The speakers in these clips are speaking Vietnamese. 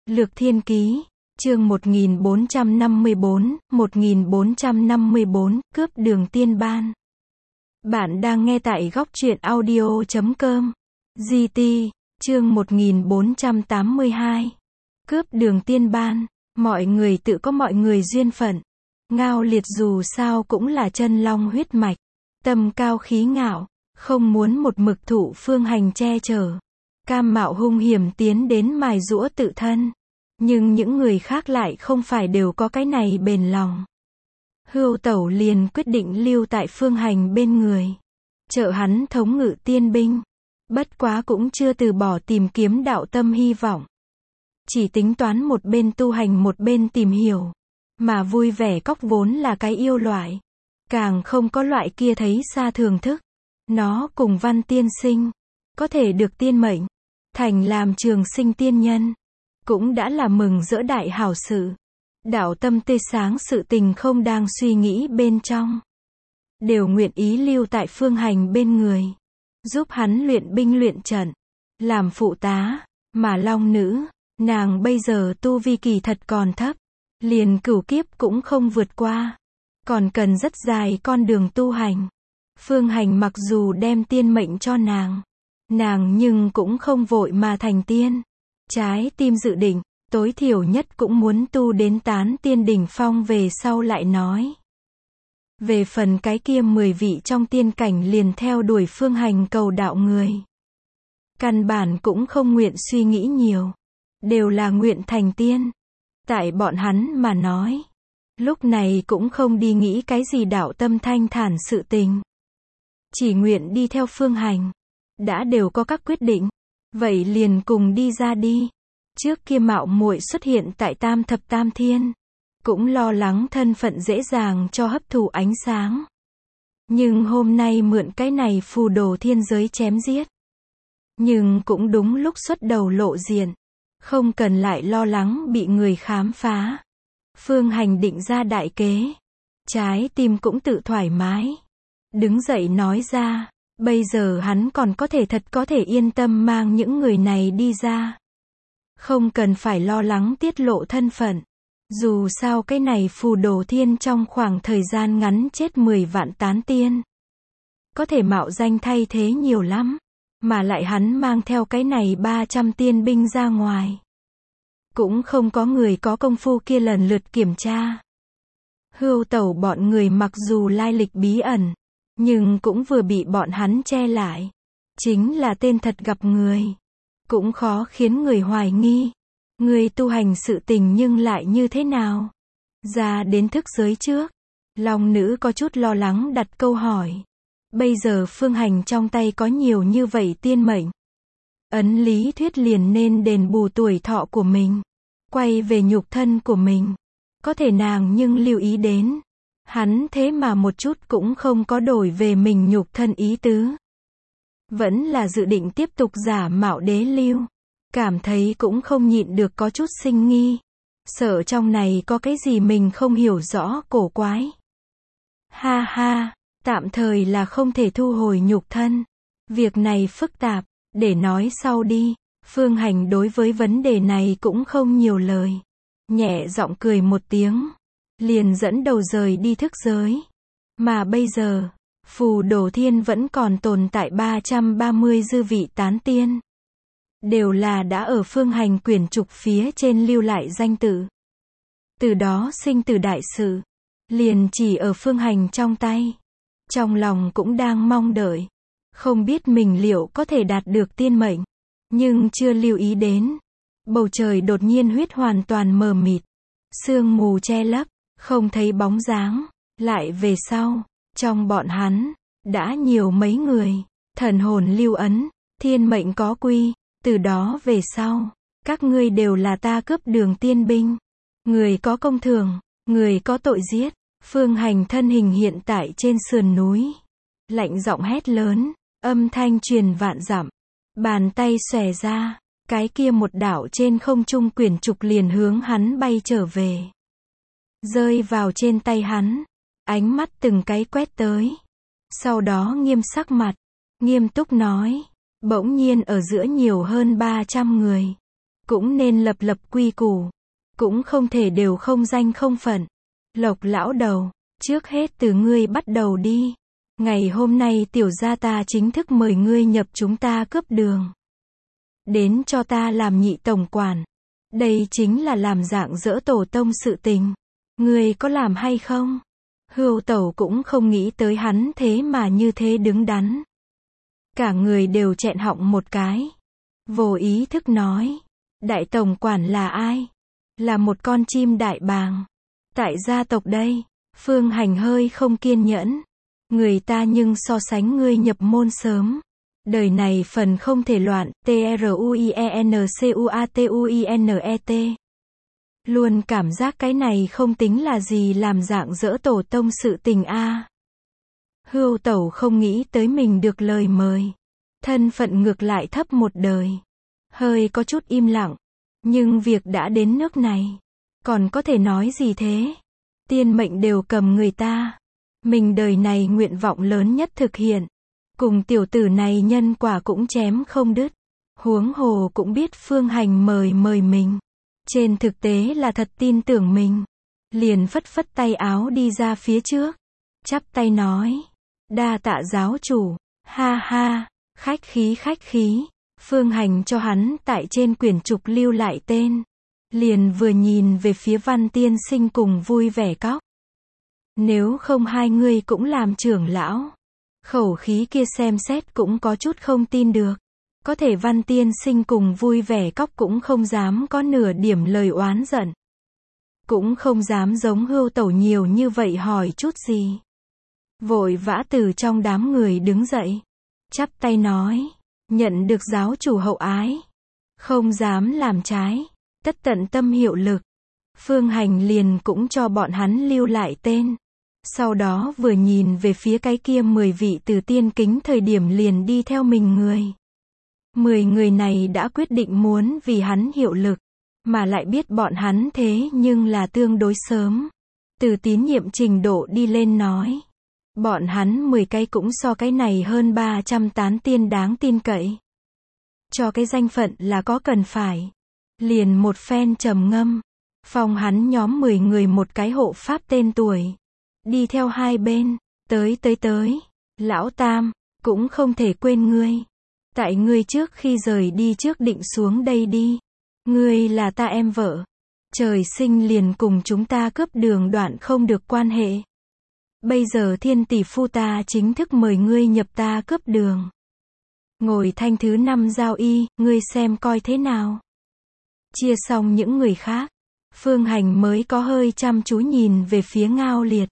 Lược Thiên Ký, chương 1454, cướp đường tiên ban. Bạn đang nghe tại góc truyện audio.com. GT, chương 1482. Cướp đường tiên ban, mọi người tự có mọi người duyên phận. Ngao Liệt dù sao cũng là chân long huyết mạch, tâm cao khí ngạo, không muốn một mực thụ Phương Hành che chở. Cam mạo hung hiểm tiến đến mài giũa tự thân. Nhưng những người khác lại không phải đều có cái này bền lòng. Hưu Tẩu liền quyết định lưu tại Phương Hành bên người, trợ hắn thống ngự tiên binh. Bất quá cũng chưa từ bỏ tìm kiếm đạo tâm hy vọng. Chỉ tính toán một bên tu hành một bên tìm hiểu. Mà vui vẻ cóc vốn là cái yêu loại. Càng không có loại kia thấy xa thưởng thức. Nó cùng Văn tiên sinh có thể được tiên mệnh, thành làm trường sinh tiên nhân, cũng đã là mừng rỡ đại hảo sự. Đạo tâm tươi sáng sự tình không đang suy nghĩ bên trong, đều nguyện ý lưu tại Phương Hành bên người, giúp hắn luyện binh luyện trận, làm phụ tá. Mà Long Nữ, nàng bây giờ tu vi kỳ thật còn thấp, liền cửu kiếp cũng không vượt qua, còn cần rất dài con đường tu hành. Phương Hành mặc dù đem tiên mệnh cho nàng nhưng cũng không vội mà thành tiên. Trái tim dự định, tối thiểu nhất cũng muốn tu đến tán tiên đỉnh phong về sau lại nói. Về phần cái kia 10 vị trong tiên cảnh liền theo đuổi Phương Hành cầu đạo người, căn bản cũng không nguyện suy nghĩ nhiều, đều là nguyện thành tiên. Tại bọn hắn mà nói, lúc này cũng không đi nghĩ cái gì đạo tâm thanh thản sự tình, chỉ nguyện đi theo Phương Hành. Đã đều có các quyết định, vậy liền cùng đi ra đi. Trước kia mạo muội xuất hiện tại Tam Thập Tam Thiên, cũng lo lắng thân phận dễ dàng cho hấp thụ ánh sáng. Nhưng hôm nay mượn cái này phù đồ thiên giới chém giết. Nhưng cũng đúng lúc xuất đầu lộ diện, không cần lại lo lắng bị người khám phá. Phương Hành định ra đại kế, trái tim cũng tự thoải mái. Đứng dậy nói ra, bây giờ hắn còn có thể yên tâm mang những người này đi ra. Không cần phải lo lắng tiết lộ thân phận. Dù sao cái này phù đồ thiên trong khoảng thời gian ngắn chết 10 vạn tán tiên. Có thể mạo danh thay thế nhiều lắm. Mà lại hắn mang theo cái này 300 tiên binh ra ngoài, cũng không có người có công phu kia lần lượt kiểm tra. Hưu Tẩu bọn người mặc dù lai lịch bí ẩn, nhưng cũng vừa bị bọn hắn che lại. Chính là tên thật gặp người, cũng khó khiến người hoài nghi. Người tu hành sự tình nhưng lại như thế nào? Ra đến thức giới trước, Long Nữ có chút lo lắng đặt câu hỏi. Bây giờ Phương Hành trong tay có nhiều như vậy tiên mệnh, ấn lý thuyết liền nên đền bù tuổi thọ của mình, quay về nhục thân của mình. Có thể nàng nhưng lưu ý đến, hắn thế mà một chút cũng không có đổi về mình nhục thân ý tứ. Vẫn là dự định tiếp tục giả mạo đế lưu. Cảm thấy cũng không nhịn được có chút sinh nghi. Sợ trong này có cái gì mình không hiểu rõ cổ quái. Ha ha, tạm thời là không thể thu hồi nhục thân. Việc này phức tạp, để nói sau đi. Phương Hành đối với vấn đề này cũng không nhiều lời. Nhẹ giọng cười một tiếng, liền dẫn đầu rời đi thức giới. Mà bây giờ, phù đồ thiên vẫn còn tồn tại 330 dư vị tán tiên. Đều là đã ở Phương Hành quyển trục phía trên lưu lại danh tự. Từ đó sinh tử đại sự, liền chỉ ở Phương Hành trong tay. Trong lòng cũng đang mong đợi, không biết mình liệu có thể đạt được tiên mệnh. Nhưng chưa lưu ý đến, bầu trời đột nhiên huyết hoàn toàn mờ mịt, sương mù che lấp, không thấy bóng dáng. Lại về sau, trong bọn hắn, đã nhiều mấy người, thần hồn lưu ấn, thiên mệnh có quy. Từ đó về sau, các ngươi đều là ta cướp đường tiên binh. Người có công thưởng, người có tội giết. Phương Hành thân hình hiện tại trên sườn núi, lạnh giọng hét lớn, âm thanh truyền vạn dặm. Bàn tay xòe ra, cái kia một đạo trên không trung quyển trục liền hướng hắn bay trở về. Rơi vào trên tay hắn, ánh mắt từng cái quét tới. Sau đó nghiêm sắc mặt, nghiêm túc nói. Bỗng nhiên ở giữa nhiều hơn 300 người, cũng nên lập lập quy củ, cũng không thể đều không danh không phận. Lộc lão đầu, trước hết từ ngươi bắt đầu đi. Ngày hôm nay tiểu gia ta chính thức mời ngươi nhập chúng ta cướp đường. Đến cho ta làm nhị tổng quản. Đây chính là làm dạng dỡ tổ tông sự tình. Ngươi có làm hay không? Hưu Tẩu cũng không nghĩ tới hắn thế mà như thế đứng đắn. Cả người đều chẹn họng một cái. Vô ý thức nói. Đại tổng quản là ai? Là một con chim đại bàng. Tại gia tộc đây. Phương Hành hơi không kiên nhẫn. Người ta nhưng so sánh ngươi nhập môn sớm. Đời này phần không thể loạn, TRUIENCUATUINET. Luôn cảm giác cái này không tính là gì làm dạng dỡ tổ tông sự tình a. Hưu Tẩu không nghĩ tới mình được lời mời. Thân phận ngược lại thấp một đời. Hơi có chút im lặng. Nhưng việc đã đến nước này. Còn có thể nói gì thế? Tiên mệnh đều cầm người ta. Mình đời này nguyện vọng lớn nhất thực hiện. Cùng tiểu tử này nhân quả cũng chém không đứt. Huống hồ cũng biết Phương Hành mời mình. Trên thực tế là thật tin tưởng mình. Liền phất phất tay áo đi ra phía trước. Chắp tay nói. Đa tạ giáo chủ. Ha ha, khách khí. Phương Hành cho hắn tại trên quyển trục lưu lại tên. Liền vừa nhìn về phía Văn tiên sinh cùng vui vẻ cóc. Nếu không hai người cũng làm trưởng lão. Khẩu khí kia xem xét cũng có chút không tin được. Có thể Văn tiên sinh cùng vui vẻ cóc cũng không dám có nửa điểm lời oán giận. Cũng không dám giống Hưu Tẩu nhiều như vậy hỏi chút gì. Vội vã từ trong đám người đứng dậy. Chắp tay nói. Nhận được giáo chủ hậu ái. Không dám làm trái. Tất tận tâm hiệu lực. Phương Hành liền cũng cho bọn hắn lưu lại tên. Sau đó vừa nhìn về phía cái kia 10 vị từ tiên kính thời điểm liền đi theo mình người. 10 người này đã quyết định muốn vì hắn hiệu lực. Mà lại biết bọn hắn thế nhưng là tương đối sớm. Từ tín nhiệm trình độ đi lên nói. Bọn hắn 10 cái cũng so cái này hơn 300 tán tiên đáng tin cậy. Cho cái danh phận là có cần phải. Liền một phen trầm ngâm. Phong hắn nhóm 10 người một cái hộ pháp tên tuổi. Đi theo hai bên. Tới. Lão Tam, cũng không thể quên ngươi. Tại ngươi trước khi rời đi trước định xuống đây đi. Ngươi là ta em vợ. Trời sinh liền cùng chúng ta cướp đường đoạn không được quan hệ. Bây giờ Thiên tỷ phu ta chính thức mời ngươi nhập ta cướp đường. Ngồi thanh thứ 5 giao y, ngươi xem coi thế nào. Chia xong những người khác. Phương Hành mới có hơi chăm chú nhìn về phía Ngao Liệt.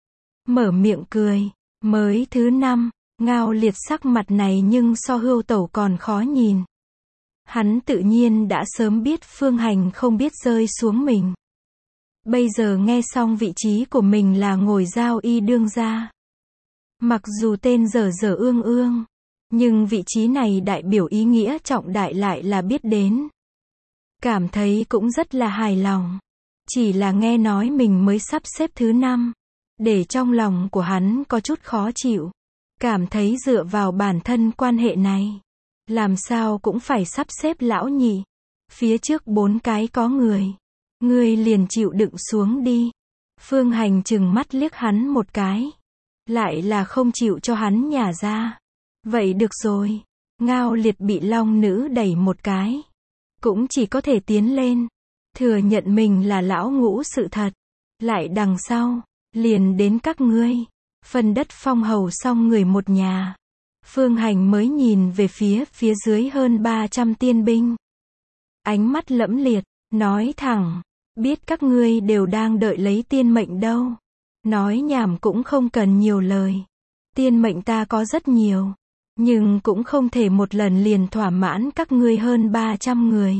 Mở miệng cười. Mới thứ 5, Ngao Liệt sắc mặt này nhưng so Hưu Tẩu còn khó nhìn. Hắn tự nhiên đã sớm biết Phương Hành không biết rơi xuống mình. Bây giờ nghe xong vị trí của mình là ngồi giao y đương gia. Mặc dù tên dở ương, nhưng vị trí này đại biểu ý nghĩa trọng đại lại là biết đến. Cảm thấy cũng rất là hài lòng. Chỉ là nghe nói mình mới sắp xếp thứ 5. Để trong lòng của hắn có chút khó chịu. Cảm thấy dựa vào bản thân quan hệ này. Làm sao cũng phải sắp xếp lão nhị. Phía trước 4 cái có người. Ngươi liền chịu đựng xuống đi. Phương Hành chừng mắt liếc hắn một cái. Lại là không chịu cho hắn nhả ra. Vậy được rồi. Ngao Liệt bị Long Nữ đẩy một cái. Cũng chỉ có thể tiến lên. Thừa nhận mình là lão ngũ sự thật. Lại đằng sau. Liền đến các ngươi. Phân đất phong hầu xong người một nhà. Phương Hành mới nhìn về phía dưới hơn 300 tiên binh. Ánh mắt lẫm liệt. Nói thẳng. Biết các ngươi đều đang đợi lấy tiên mệnh đâu. Nói nhảm cũng không cần nhiều lời. Tiên mệnh ta có rất nhiều. Nhưng cũng không thể một lần liền thỏa mãn các ngươi hơn 300 người.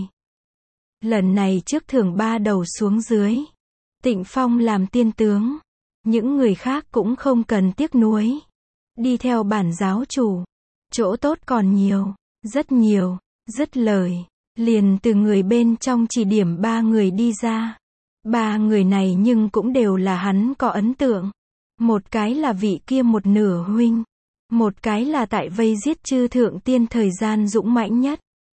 Lần này trước thưởng 3 đầu xuống dưới. Tịnh Phong làm tiên tướng. Những người khác cũng không cần tiếc nuối. Đi theo bản giáo chủ. Chỗ tốt còn nhiều. Rất nhiều. Dứt lời. Liền từ người bên trong chỉ điểm 3 người đi ra. 3 người này nhưng cũng đều là hắn có ấn tượng. Một cái là vị kia một nửa huynh. Một cái là tại vây giết chư thượng tiên thời gian dũng mãnh nhất.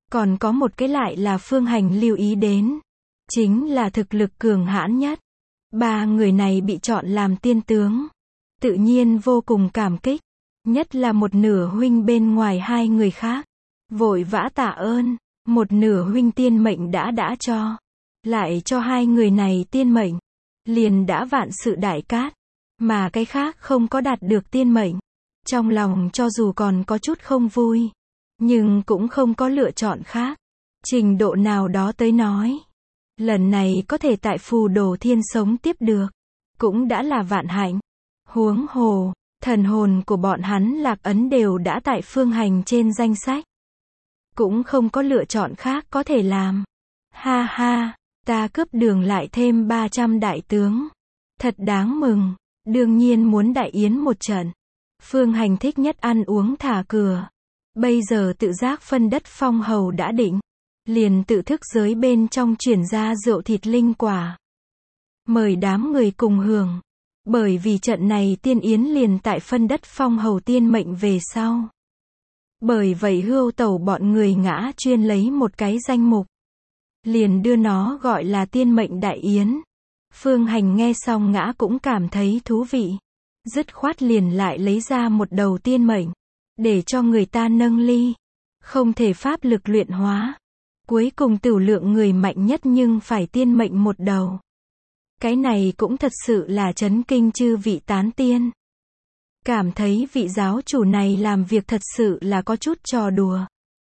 Còn có một cái lại là Phương Hành lưu ý đến. Chính là thực lực cường hãn nhất. Ba người này bị chọn làm tiên tướng. Tự nhiên vô cùng cảm kích. Nhất là một nửa huynh bên ngoài hai người khác. Vội vã tạ ơn. Một nửa huynh tiên mệnh đã cho. Lại cho hai người này tiên mệnh. Liền đã vạn sự đại cát. Mà cái khác không có đạt được tiên mệnh. Trong lòng cho dù còn có chút không vui. Nhưng cũng không có lựa chọn khác. Trình độ nào đó tới nói. Lần này có thể tại Phù Đồ Thiên sống tiếp được. Cũng đã là vạn hạnh. Huống hồ, thần hồn của bọn hắn lạc ấn đều đã tại Phương Hành trên danh sách. Cũng không có lựa chọn khác có thể làm. Ha ha, ta cướp đường lại thêm 300 đại tướng. Thật đáng mừng, đương nhiên muốn đại yến một trận. Phương Hành thích nhất ăn uống thả cửa. Bây giờ tự giác phân đất phong hầu đã định. Liền tự thức giới bên trong chuyển ra rượu thịt linh quả. Mời đám người cùng hưởng. Bởi vì trận này tiên yến liền tại phân đất phong hầu tiên mệnh về sau. Bởi vậy Hưu Tẩu bọn người ngã chuyên lấy một cái danh mục. Liền đưa nó gọi là tiên mệnh đại yến. Phương Hành nghe xong ngã cũng cảm thấy thú vị. Dứt khoát liền lại lấy ra một đầu tiên mệnh. Để cho người ta nâng ly. Không thể pháp lực luyện hóa. Cuối cùng tửu lượng người mạnh nhất nhưng phải tiên mệnh một đầu. Cái này cũng thật sự là chấn kinh chư vị tán tiên. Cảm thấy vị giáo chủ này làm việc thật sự là có chút trò đùa.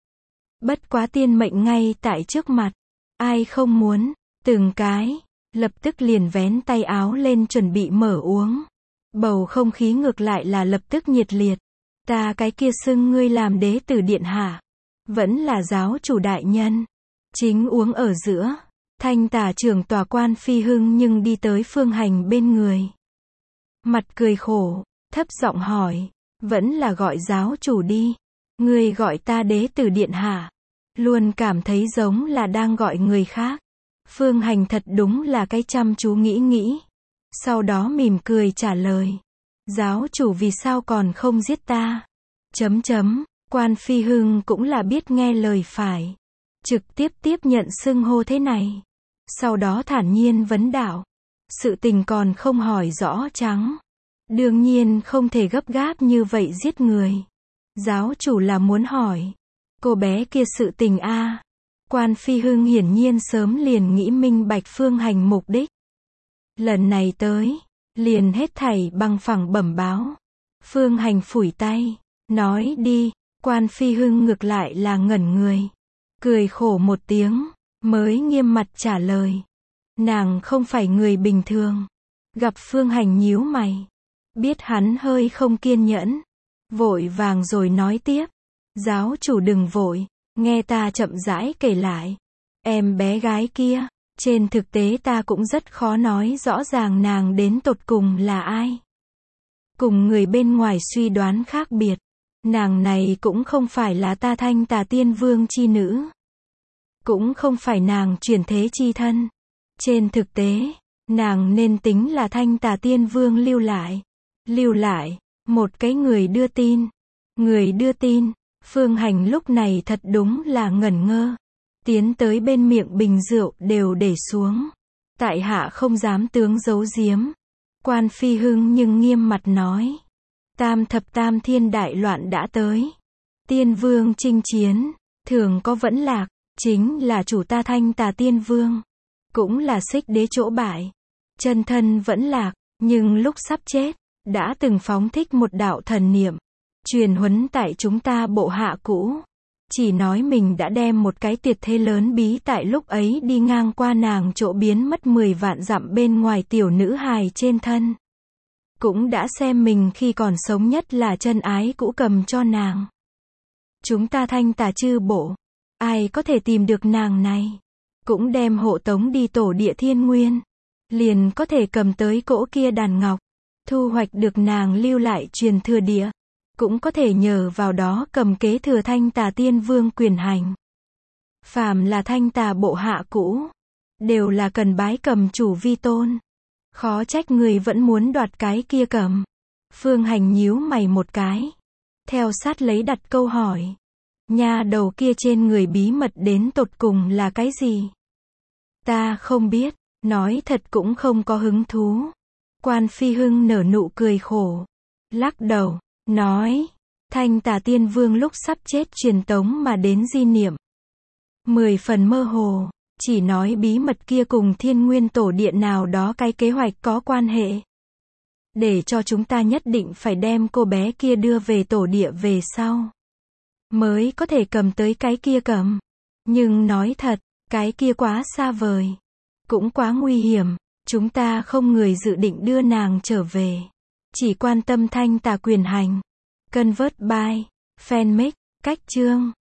Bất quá tiên mệnh ngay tại trước mặt. Ai không muốn, từng cái, lập tức liền vén tay áo lên chuẩn bị mở uống. Bầu không khí ngược lại là lập tức nhiệt liệt. Ta cái kia xưng ngươi làm đế tử điện hạ. Vẫn là giáo chủ đại nhân. Chính uống ở giữa. Thanh tả trưởng tòa Quan Phi Hưng nhưng đi tới Phương Hành bên người. Mặt cười khổ, thấp giọng hỏi. Vẫn là gọi giáo chủ đi. Ngươi gọi ta đế tử điện hạ. Luôn cảm thấy giống là đang gọi người khác. Phương Hành thật đúng là cái chăm chú nghĩ. Sau đó mỉm cười trả lời. Giáo chủ vì sao còn không giết ta? Quan Phi Hưng cũng là biết nghe lời phải. Trực tiếp tiếp nhận xưng hô thế này. Sau đó thản nhiên vấn đạo. Sự tình còn không hỏi rõ trắng. Đương nhiên không thể gấp gáp như vậy giết người. Giáo chủ là muốn hỏi. Cô bé kia sự tình a. Quan Phi Hưng hiển nhiên sớm liền nghĩ minh bạch Phương Hành mục đích. Lần này tới, liền hết thảy bằng phẳng bẩm báo. Phương Hành phủi tay, nói đi. Quan Phi Hưng ngược lại là ngẩn người. Cười khổ một tiếng, mới nghiêm mặt trả lời. Nàng không phải người bình thường. Gặp Phương Hành nhíu mày. Biết hắn hơi không kiên nhẫn. Vội vàng rồi nói tiếp. Giáo chủ đừng vội, nghe ta chậm rãi kể lại. Em bé gái kia, trên thực tế ta cũng rất khó nói rõ ràng nàng đến tột cùng là ai. Cùng người bên ngoài suy đoán khác biệt. Nàng này cũng không phải là ta Thanh Tà Tiên Vương chi nữ. Cũng không phải nàng chuyển thế chi thân. Trên thực tế, nàng nên tính là Thanh Tà Tiên Vương lưu lại, một cái người đưa tin. Người đưa tin, Phương Hành lúc này thật đúng là ngẩn ngơ. Tiến tới bên miệng bình rượu đều để xuống. Tại hạ không dám tướng giấu giếm. Quan Phi Hưng nhưng nghiêm mặt nói. Tam thập tam thiên đại loạn đã tới. Tiên Vương chinh chiến, thường có vẫn lạc. Chính là chủ ta Thanh Tà Tiên Vương. Cũng là Xích Đế chỗ bại. Chân thân vẫn lạc, nhưng lúc sắp chết, đã từng phóng thích một đạo thần niệm. Truyền huấn tại chúng ta bộ hạ cũ. Chỉ nói mình đã đem một cái tuyệt thế lớn bí tại lúc ấy đi ngang qua nàng chỗ biến mất 10 vạn dặm bên ngoài tiểu nữ hài trên thân. Cũng đã xem mình khi còn sống nhất là chân ái cũ cầm cho nàng. Chúng ta Thanh Tà chư bộ. Ai có thể tìm được nàng này. Cũng đem hộ tống đi tổ địa thiên nguyên. Liền có thể cầm tới cỗ kia đàn ngọc. Thu hoạch được nàng lưu lại truyền thừa địa. Cũng có thể nhờ vào đó cầm kế thừa Thanh Tà Tiên Vương quyền hành. Phàm là Thanh Tà bộ hạ cũ. Đều là cần bái cầm chủ vi tôn. Khó trách người vẫn muốn đoạt cái kia cầm. Phương Hành nhíu mày một cái. Theo sát lấy đặt câu hỏi. Nha đầu kia trên người bí mật đến tột cùng là cái gì? Ta không biết, nói thật cũng không có hứng thú. Quan Phi Hưng nở nụ cười khổ, lắc đầu, nói, Thanh Tà Tiên Vương lúc sắp chết truyền tống mà đến di niệm. 10 phần mơ hồ, chỉ nói bí mật kia cùng Thiên Nguyên Tổ Điện nào đó cái kế hoạch có quan hệ. Để cho chúng ta nhất định phải đem cô bé kia đưa về tổ địa về sau. Mới có thể cầm tới cái kia cầm. Nhưng nói thật, cái kia quá xa vời. Cũng quá nguy hiểm. Chúng ta không người dự định đưa nàng trở về. Chỉ quan tâm Thanh Tà quyền hành. Convert by Fanmake, cách chương.